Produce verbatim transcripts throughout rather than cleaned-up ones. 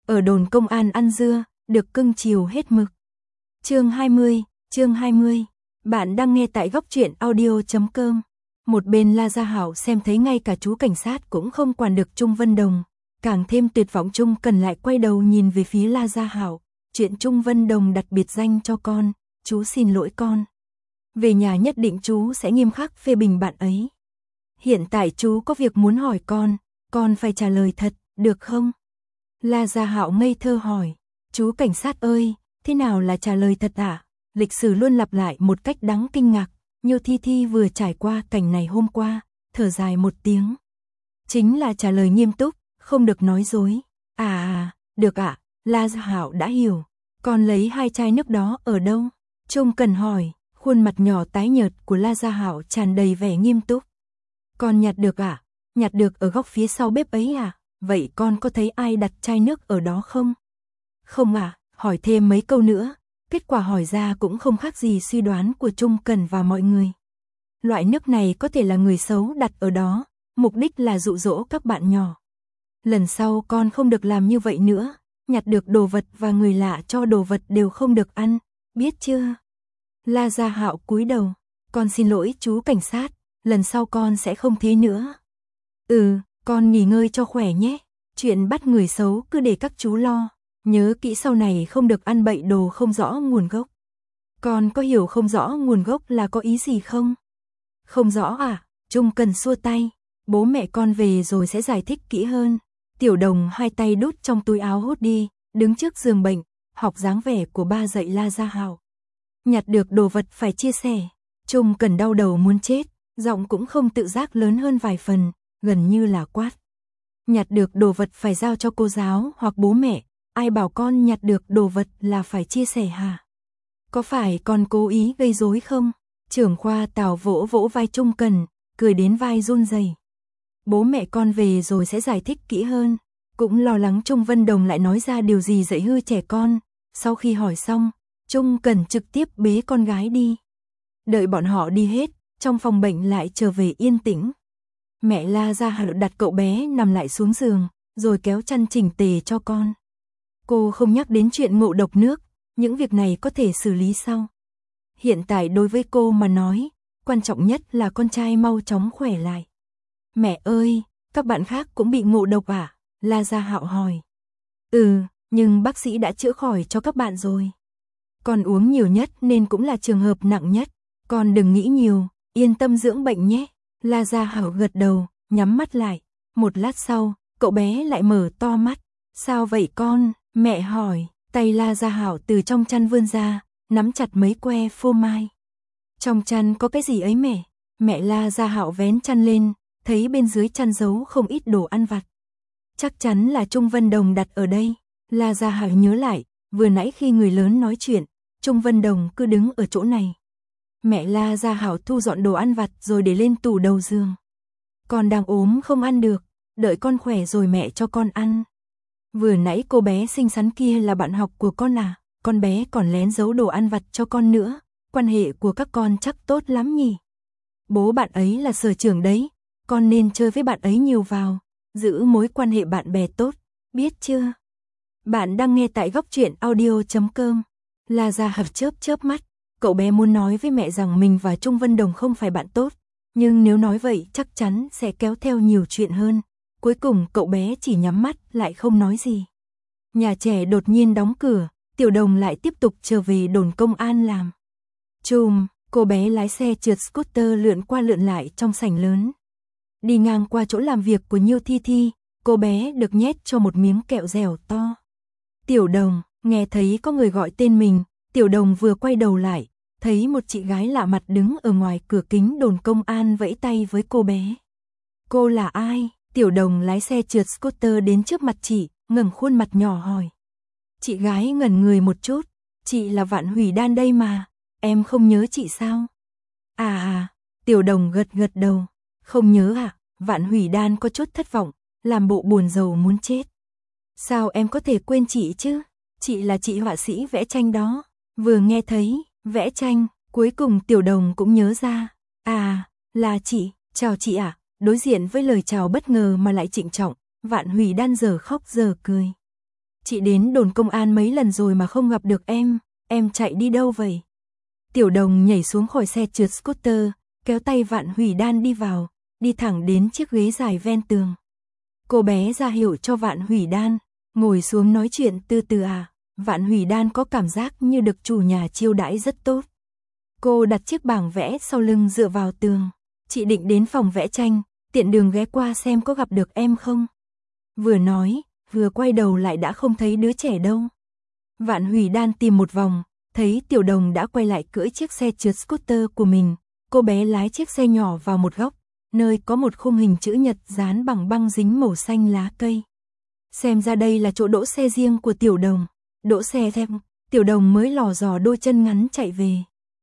ở đồn công an ăn dưa, được cưng chiều hết mực. Chương hai mươi, chương hai mươi. Bạn đang nghe tại góc truyện audio chấm com. Một bên La Gia Hảo xem thấy ngay cả chú cảnh sát cũng không quản được Trung Vân Đồng, càng thêm tuyệt vọng. Trung Cần lại quay đầu nhìn về phía La Gia Hảo, chuyện Trung Vân Đồng đặt biệt danh cho con, chú xin lỗi con. Về nhà nhất định chú sẽ nghiêm khắc phê bình bạn ấy. Hiện tại chú có việc muốn hỏi con, con phải trả lời thật, được không? La Gia Hạo ngây thơ hỏi, chú cảnh sát ơi, thế nào là trả lời thật ạ? À? Lịch sử luôn lặp lại một cách đáng kinh ngạc, Nhiêu Thi Thi vừa trải qua cảnh này hôm qua, thở dài một tiếng. Chính là trả lời nghiêm túc, không được nói dối. À à, được ạ, à, La Gia Hạo đã hiểu. Con lấy hai chai nước đó ở đâu? Trung Cần hỏi, khuôn mặt nhỏ tái nhợt của La Gia Hạo tràn đầy vẻ nghiêm túc. Con nhặt được ạ? À? Nhặt được ở góc phía sau bếp ấy à? Vậy con có thấy ai đặt chai nước ở đó không? Không ạ, à, hỏi thêm mấy câu nữa. Kết quả hỏi ra cũng không khác gì suy đoán của Trung Cần và mọi người. Loại nước này có thể là người xấu đặt ở đó, mục đích là dụ dỗ các bạn nhỏ. Lần sau con không được làm như vậy nữa, nhặt được đồ vật và người lạ cho đồ vật đều không được ăn, biết chưa? La Gia Hạo cúi đầu, con xin lỗi chú cảnh sát, lần sau con sẽ không thế nữa. Ừ, con nghỉ ngơi cho khỏe nhé, chuyện bắt người xấu cứ để các chú lo. Nhớ kỹ sau này không được ăn bậy đồ không rõ nguồn gốc. Con có hiểu không rõ nguồn gốc là có ý gì không? Không rõ à? Trung Cần xua tay. Bố mẹ con về rồi sẽ giải thích kỹ hơn. Tiểu Đồng hai tay đút trong túi áo hốt đi, đứng trước giường bệnh, học dáng vẻ của ba dạy La Gia Hạo. Nhặt được đồ vật phải chia sẻ. Trung Cần đau đầu muốn chết, giọng cũng không tự giác lớn hơn vài phần, gần như là quát. Nhặt được đồ vật phải giao cho cô giáo hoặc bố mẹ. Ai bảo con nhặt được đồ vật là phải chia sẻ hả? Có phải con cố ý gây rối không? Trưởng khoa Tào vỗ vỗ vai Trung Cần, cười đến vai run rẩy. Bố mẹ con về rồi sẽ giải thích kỹ hơn. Cũng lo lắng Trung Vân Đồng lại nói ra điều gì dạy hư trẻ con. Sau khi hỏi xong, Trung Cần trực tiếp bế con gái đi. Đợi bọn họ đi hết, trong phòng bệnh lại trở về yên tĩnh. Mẹ La Gia Hạo đặt cậu bé nằm lại xuống giường, rồi kéo chăn chỉnh tề cho con. Cô không nhắc đến chuyện ngộ độc nước, những việc này có thể xử lý sau. Hiện tại đối với cô mà nói, quan trọng nhất là con trai mau chóng khỏe lại. Mẹ ơi, các bạn khác cũng bị ngộ độc à? La Gia Hạo hỏi. Ừ, nhưng bác sĩ đã chữa khỏi cho các bạn rồi. Con uống nhiều nhất nên cũng là trường hợp nặng nhất. Con đừng nghĩ nhiều, yên tâm dưỡng bệnh nhé. La Gia Hạo gật đầu, nhắm mắt lại. Một lát sau, cậu bé lại mở to mắt. Sao vậy con? Mẹ hỏi, tay La Gia Hạo từ trong chăn vươn ra, nắm chặt mấy que phô mai. Trong chăn có cái gì ấy mẹ? Mẹ La Gia Hạo vén chăn lên, thấy bên dưới chăn giấu không ít đồ ăn vặt. Chắc chắn là Trung Vân Đồng đặt ở đây. La Gia Hạo nhớ lại, vừa nãy khi người lớn nói chuyện, Trung Vân Đồng cứ đứng ở chỗ này. Mẹ La Gia Hạo thu dọn đồ ăn vặt rồi để lên tủ đầu giường. Con đang ốm không ăn được, đợi con khỏe rồi mẹ cho con ăn. Vừa nãy cô bé xinh xắn kia là bạn học của con à? Con bé còn lén giấu đồ ăn vặt cho con nữa. Quan hệ của các con chắc tốt lắm nhỉ? Bố bạn ấy là sở trưởng đấy. Con nên chơi với bạn ấy nhiều vào. Giữ mối quan hệ bạn bè tốt. Biết chưa? Bạn đang nghe tại góc truyện audio chấm com. La Gia Hạo chớp chớp mắt. Cậu bé muốn nói với mẹ rằng mình và Trung Vân Đồng không phải bạn tốt. Nhưng nếu nói vậy chắc chắn sẽ kéo theo nhiều chuyện hơn. Cuối cùng cậu bé chỉ nhắm mắt lại không nói gì. Nhà trẻ đột nhiên đóng cửa, Tiểu Đồng lại tiếp tục trở về đồn công an làm. Chùm, cô bé lái xe trượt scooter lượn qua lượn lại trong sảnh lớn. Đi ngang qua chỗ làm việc của Nhiêu Thi Thi, cô bé được nhét cho một miếng kẹo dẻo to. Tiểu Đồng, nghe thấy có người gọi tên mình, Tiểu Đồng vừa quay đầu lại, thấy một chị gái lạ mặt đứng ở ngoài cửa kính đồn công an vẫy tay với cô bé. Cô là ai? Tiểu Đồng lái xe trượt scooter đến trước mặt chị, ngẩng khuôn mặt nhỏ hỏi. Chị gái ngẩn người một chút, chị là Vạn Hủy Đan đây mà, em không nhớ chị sao? À à, Tiểu Đồng gật gật đầu, không nhớ à? Vạn Hủy Đan có chút thất vọng, làm bộ buồn rầu muốn chết. Sao em có thể quên chị chứ? Chị là chị họa sĩ vẽ tranh đó. Vừa nghe thấy, vẽ tranh, cuối cùng Tiểu Đồng cũng nhớ ra. À, là chị, chào chị ạ. À? Đối diện với lời chào bất ngờ mà lại trịnh trọng, Vạn Hủy Đan giờ khóc giờ cười. Chị đến đồn công an mấy lần rồi mà không gặp được em, em chạy đi đâu vậy? Tiểu Đồng nhảy xuống khỏi xe trượt scooter, kéo tay Vạn Hủy Đan đi vào, đi thẳng đến chiếc ghế dài ven tường. Cô bé ra hiệu cho Vạn Hủy Đan, ngồi xuống nói chuyện từ từ à. Vạn Hủy Đan có cảm giác như được chủ nhà chiêu đãi rất tốt. Cô đặt chiếc bảng vẽ sau lưng dựa vào tường. Chị định đến phòng vẽ tranh, tiện đường ghé qua xem có gặp được em không. Vừa nói, vừa quay đầu lại đã không thấy đứa trẻ đâu. Vạn Hủy Đan tìm một vòng, thấy Tiểu Đồng đã quay lại cưỡi chiếc xe trượt scooter của mình. Cô bé lái chiếc xe nhỏ vào một góc, nơi có một khung hình chữ nhật dán bằng băng dính màu xanh lá cây. Xem ra đây là chỗ đỗ xe riêng của Tiểu Đồng. Đỗ xe thêm, Tiểu Đồng mới lò dò đôi chân ngắn chạy về.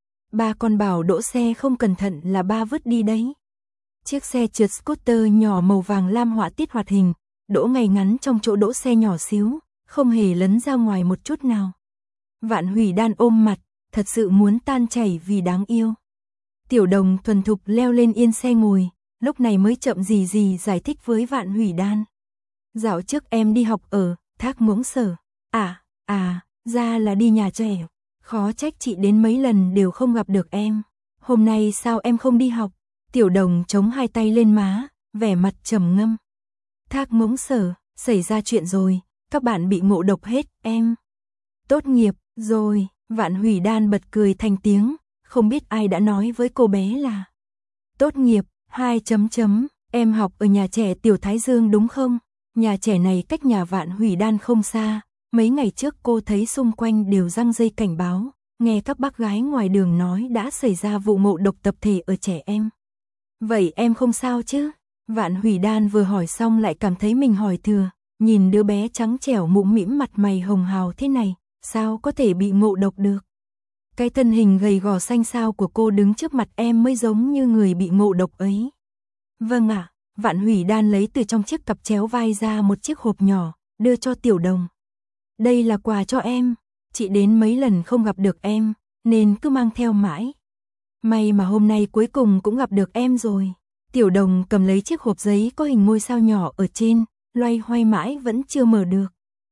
Ba con bảo đỗ xe không cẩn thận là ba vứt đi đấy. Chiếc xe trượt scooter nhỏ màu vàng lam họa tiết hoạt hình, đỗ ngay ngắn trong chỗ đỗ xe nhỏ xíu, không hề lấn ra ngoài một chút nào. Vạn Hủy Đan ôm mặt, thật sự muốn tan chảy vì đáng yêu. Tiểu Đồng thuần thục leo lên yên xe ngồi, lúc này mới chậm gì gì giải thích với Vạn Hủy Đan. Dạo trước em đi học ở Thác Mũng Sở. À, à, ra là đi nhà trẻ. Khó trách chị đến mấy lần đều không gặp được em. Hôm nay sao em không đi học? Tiểu Đồng chống hai tay lên má, vẻ mặt trầm ngâm. Thác Mũng Sở, xảy ra chuyện rồi, các bạn bị ngộ độc hết, em. Tốt nghiệp, rồi, Vạn Hủy Đan bật cười thành tiếng, không biết ai đã nói với cô bé là tốt nghiệp, hai chấm chấm, em học ở nhà trẻ Tiểu Thái Dương đúng không? Nhà trẻ này cách nhà Vạn Hủy Đan không xa, mấy ngày trước cô thấy xung quanh đều răng dây cảnh báo, nghe các bác gái ngoài đường nói đã xảy ra vụ ngộ độc tập thể ở trẻ em. Vậy em không sao chứ? Vạn Hủy Đan vừa hỏi xong lại cảm thấy mình hỏi thừa, nhìn đứa bé trắng trẻo mũm mĩm mặt mày hồng hào thế này, sao có thể bị ngộ độc được? Cái thân hình gầy gò xanh xao của cô đứng trước mặt em mới giống như người bị ngộ độc ấy. Vâng ạ, Vạn Hủy Đan lấy từ trong chiếc cặp chéo vai ra một chiếc hộp nhỏ, đưa cho Tiểu Đồng. Đây là quà cho em, chị đến mấy lần không gặp được em, nên cứ mang theo mãi. May mà hôm nay cuối cùng cũng gặp được em rồi. Tiểu Đồng cầm lấy chiếc hộp giấy có hình ngôi sao nhỏ ở trên, loay hoay mãi vẫn chưa mở được.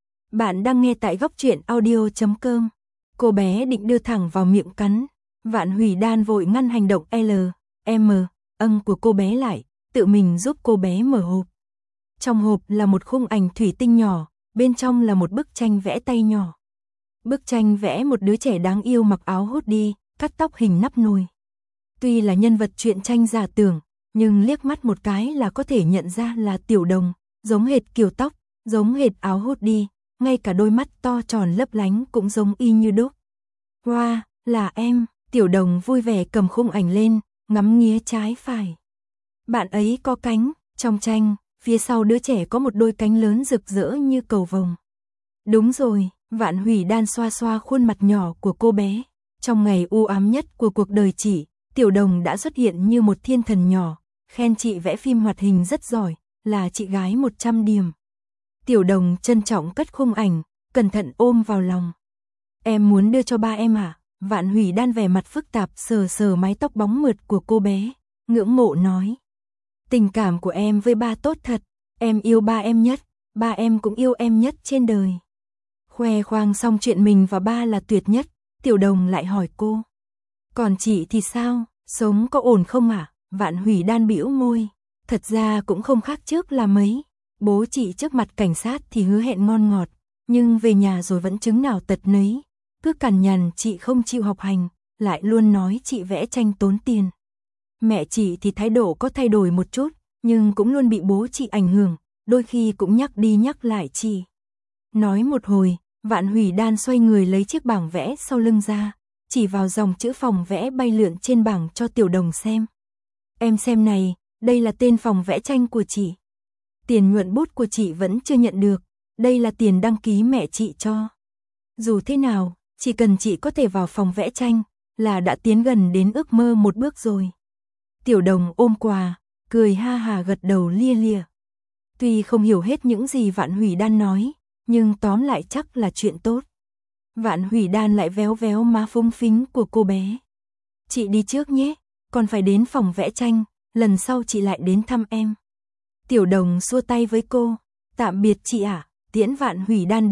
Bạn đang nghe tại góc truyện audio chấm com. Cô bé định đưa thẳng vào miệng cắn. Vạn Hủy Đan vội ngăn hành động L, M, âng của cô bé lại, tự mình giúp cô bé mở hộp. Trong hộp là một khung ảnh thủy tinh nhỏ, bên trong là một bức tranh vẽ tay nhỏ. Bức tranh vẽ một đứa trẻ đáng yêu mặc áo hoodie, cắt tóc hình nắp nồi. Tuy là nhân vật truyện tranh giả tưởng, nhưng liếc mắt một cái là có thể nhận ra là Tiểu Đồng, giống hệt kiểu tóc, giống hệt áo hoodie, ngay cả đôi mắt to tròn lấp lánh cũng giống y như đúc. Wow, là em, Tiểu Đồng vui vẻ cầm khung ảnh lên, ngắm nghía trái phải. Bạn ấy có cánh, trong tranh, phía sau đứa trẻ có một đôi cánh lớn rực rỡ như cầu vồng. Đúng rồi, Vạn Hủy Đan xoa xoa khuôn mặt nhỏ của cô bé. Trong ngày u ám nhất của cuộc đời chị, Tiểu Đồng đã xuất hiện như một thiên thần nhỏ, khen chị vẽ phim hoạt hình rất giỏi, là chị gái một trăm điểm. Tiểu Đồng trân trọng cất khung ảnh, cẩn thận ôm vào lòng. Em muốn đưa cho ba em à? Vạn Hủy Đan vẻ mặt phức tạp sờ sờ mái tóc bóng mượt của cô bé, ngưỡng mộ nói. Tình cảm của em với ba tốt thật, em yêu ba em nhất, ba em cũng yêu em nhất trên đời. Khoe khoang xong chuyện mình và ba là tuyệt nhất, Tiểu Đồng lại hỏi cô. Còn chị thì sao, sống có ổn không ạ? À? Vạn Hủy Đan bĩu môi, thật ra cũng không khác trước là mấy. Bố chị trước mặt cảnh sát thì hứa hẹn ngon ngọt, nhưng về nhà rồi vẫn chứng nào tật nấy. Cứ cằn nhằn chị không chịu học hành, lại luôn nói chị vẽ tranh tốn tiền. Mẹ chị thì thái độ có thay đổi một chút, nhưng cũng luôn bị bố chị ảnh hưởng, đôi khi cũng nhắc đi nhắc lại chị. Nói một hồi, Vạn Hủy Đan xoay người lấy chiếc bảng vẽ sau lưng ra, chỉ vào dòng chữ phòng vẽ bay lượn trên bảng cho Tiểu Đồng xem. Em xem này, đây là tên phòng vẽ tranh của chị. Tiền nhuận bút của chị vẫn chưa nhận được, đây là tiền đăng ký mẹ chị cho. Dù thế nào, chỉ cần chị có thể vào phòng vẽ tranh, là đã tiến gần đến ước mơ một bước rồi. Tiểu Đồng ôm quà, cười ha hà gật đầu lia lịa. Tuy không hiểu hết những gì Vạn Hủy Đan nói, nhưng tóm lại chắc là chuyện tốt. Vạn Hủy Đan lại véo véo má phúng phính của cô bé. Chị đi trước nhé, còn phải đến phòng vẽ tranh, lần sau chị lại đến thăm em. Tiểu Đồng xua tay với cô, tạm biệt chị ạ, tiễn Vạn Hủy Đan đi,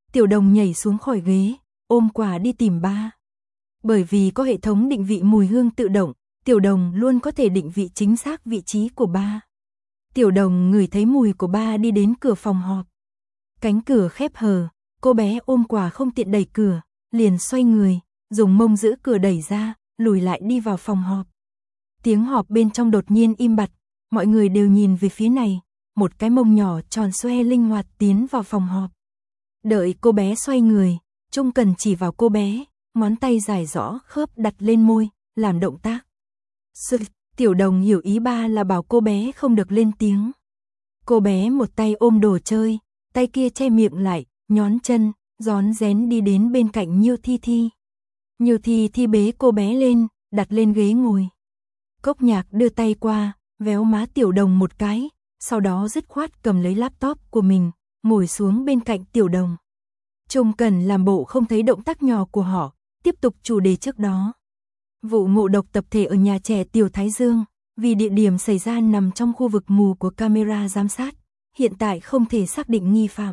Tiểu Đồng nhảy xuống khỏi ghế, ôm quà đi tìm ba. Bởi vì có hệ thống định vị mùi hương tự động, Tiểu Đồng luôn có thể định vị chính xác vị trí của ba. Tiểu Đồng ngửi thấy mùi của ba đi đến cửa phòng họp. Cánh cửa khép hờ, cô bé ôm quà không tiện đẩy cửa, liền xoay người, dùng mông giữ cửa đẩy ra, lùi lại đi vào phòng họp. Tiếng họp bên trong đột nhiên im bặt, mọi người đều nhìn về phía này, một cái mông nhỏ tròn xoe linh hoạt tiến vào phòng họp. Đợi cô bé xoay người, Trung Cần chỉ vào cô bé, ngón tay dài rõ khớp đặt lên môi, làm động tác. Sự, Tiểu Đồng hiểu ý ba là bảo cô bé không được lên tiếng. Cô bé một tay ôm đồ chơi, tay kia che miệng lại, nhón chân, rón rén đi đến bên cạnh Nhiêu Thi Thi. Nhiêu Thi Thi bế cô bé lên, đặt lên ghế ngồi. Cốc Nhạc đưa tay qua, véo má Tiểu Đồng một cái, sau đó dứt khoát cầm lấy laptop của mình, ngồi xuống bên cạnh Tiểu Đồng. Trung Cần làm bộ không thấy động tác nhỏ của họ, tiếp tục chủ đề trước đó. Vụ ngộ độc tập thể ở nhà trẻ Tiểu Thái Dương, vì địa điểm xảy ra nằm trong khu vực mù của camera giám sát, hiện tại không thể xác định nghi phạm.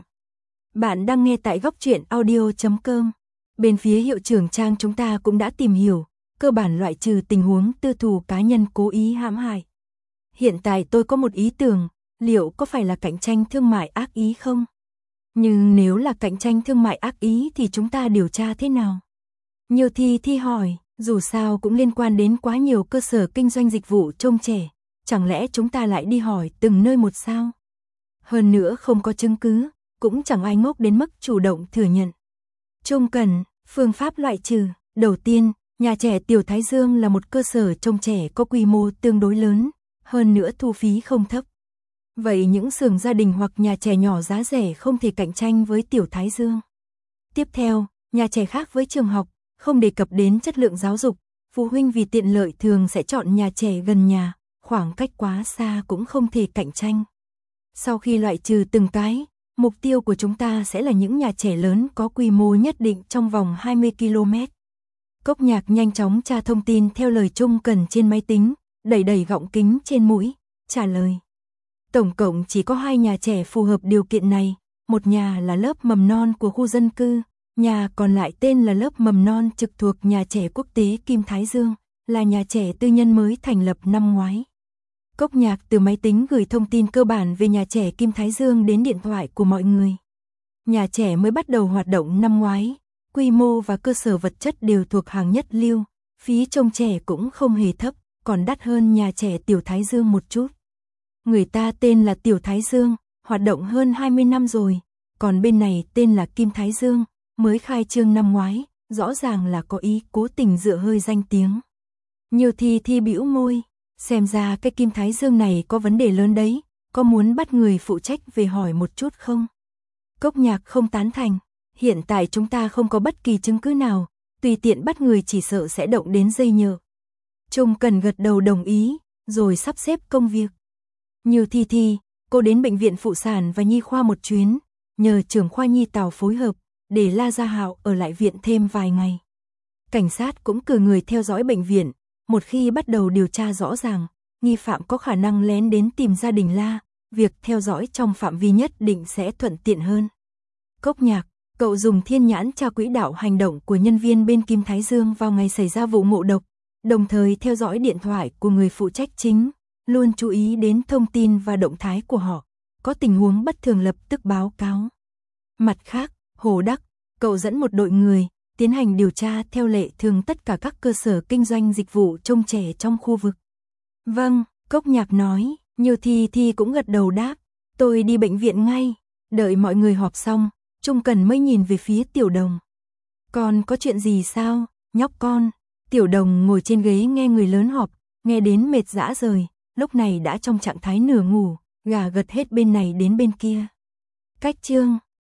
Bạn đang nghe tại góc truyện audio chấm com. Bên phía hiệu trưởng Trang chúng ta cũng đã tìm hiểu, cơ bản loại trừ tình huống tư thù cá nhân cố ý hãm hại. Hiện tại tôi có một ý tưởng, liệu có phải là cạnh tranh thương mại ác ý không? Nhưng nếu là cạnh tranh thương mại ác ý thì chúng ta điều tra thế nào? Nhiêu Thi Thi hỏi, dù sao cũng liên quan đến quá nhiều cơ sở kinh doanh dịch vụ trông trẻ, chẳng lẽ chúng ta lại đi hỏi từng nơi một sao? Hơn nữa không có chứng cứ, cũng chẳng ai ngốc đến mức chủ động thừa nhận. Trung Cần, phương pháp loại trừ, đầu tiên, nhà trẻ Tiểu Thái Dương là một cơ sở trông trẻ có quy mô tương đối lớn, hơn nữa thu phí không thấp. Vậy những xưởng gia đình hoặc nhà trẻ nhỏ giá rẻ không thể cạnh tranh với Tiểu Thái Dương. Tiếp theo, nhà trẻ khác với trường học, không đề cập đến chất lượng giáo dục, phụ huynh vì tiện lợi thường sẽ chọn nhà trẻ gần nhà, khoảng cách quá xa cũng không thể cạnh tranh. Sau khi loại trừ từng cái, mục tiêu của chúng ta sẽ là những nhà trẻ lớn có quy mô nhất định trong vòng hai mươi ki lô mét. Cốc Nhạc nhanh chóng tra thông tin theo lời Trung Cần trên máy tính, đẩy đẩy gọng kính trên mũi, trả lời. Tổng cộng chỉ có hai nhà trẻ phù hợp điều kiện này, một nhà là lớp mầm non của khu dân cư, nhà còn lại tên là lớp mầm non trực thuộc nhà trẻ quốc tế Kim Thái Dương, là nhà trẻ tư nhân mới thành lập năm ngoái. Cốc Nhạc từ máy tính gửi thông tin cơ bản về nhà trẻ Kim Thái Dương đến điện thoại của mọi người. Nhà trẻ mới bắt đầu hoạt động năm ngoái, quy mô và cơ sở vật chất đều thuộc hàng nhất lưu, phí trông trẻ cũng không hề thấp, còn đắt hơn nhà trẻ Tiểu Thái Dương một chút. Người ta tên là Tiểu Thái Dương, hoạt động hơn hai mươi năm rồi, còn bên này tên là Kim Thái Dương, mới khai trương năm ngoái, rõ ràng là có ý cố tình dựa hơi danh tiếng. Nhiêu Thi Thi bĩu môi, xem ra cái Kim Thái Dương này có vấn đề lớn đấy, có muốn bắt người phụ trách về hỏi một chút không? Cốc Nhạc không tán thành, hiện tại chúng ta không có bất kỳ chứng cứ nào, tùy tiện bắt người chỉ sợ sẽ động đến dây nhợ. Trung Cần gật đầu đồng ý, rồi sắp xếp công việc. Nhiêu Thi Thi, cô đến bệnh viện phụ sản và nhi khoa một chuyến, nhờ trưởng khoa nhi Tào phối hợp, để La Gia Hạo ở lại viện thêm vài ngày. Cảnh sát cũng cử người theo dõi bệnh viện, một khi bắt đầu điều tra rõ ràng, nghi phạm có khả năng lén đến tìm gia đình La, việc theo dõi trong phạm vi nhất định sẽ thuận tiện hơn. Cốc Nhạc, cậu dùng thiên nhãn tra quỹ đạo hành động của nhân viên bên Kim Thái Dương vào ngày xảy ra vụ ngộ độc, đồng thời theo dõi điện thoại của người phụ trách chính, luôn chú ý đến thông tin và động thái của họ, có tình huống bất thường lập tức báo cáo. Mặt khác, Hồ Đắc, cậu dẫn một đội người, tiến hành điều tra theo lệ thường tất cả các cơ sở kinh doanh dịch vụ trông trẻ trong khu vực. Vâng, Cốc Nhạc nói, Nhiêu Thi Thi cũng gật đầu đáp, tôi đi bệnh viện ngay, đợi mọi người họp xong, Trung Cần mới nhìn về phía Tiểu Đồng. Con có chuyện gì sao, nhóc con? Tiểu Đồng ngồi trên ghế nghe người lớn họp, nghe đến mệt rã rời, lúc này đã trong trạng thái nửa ngủ, gà gật hết bên này đến bên kia. Cách chương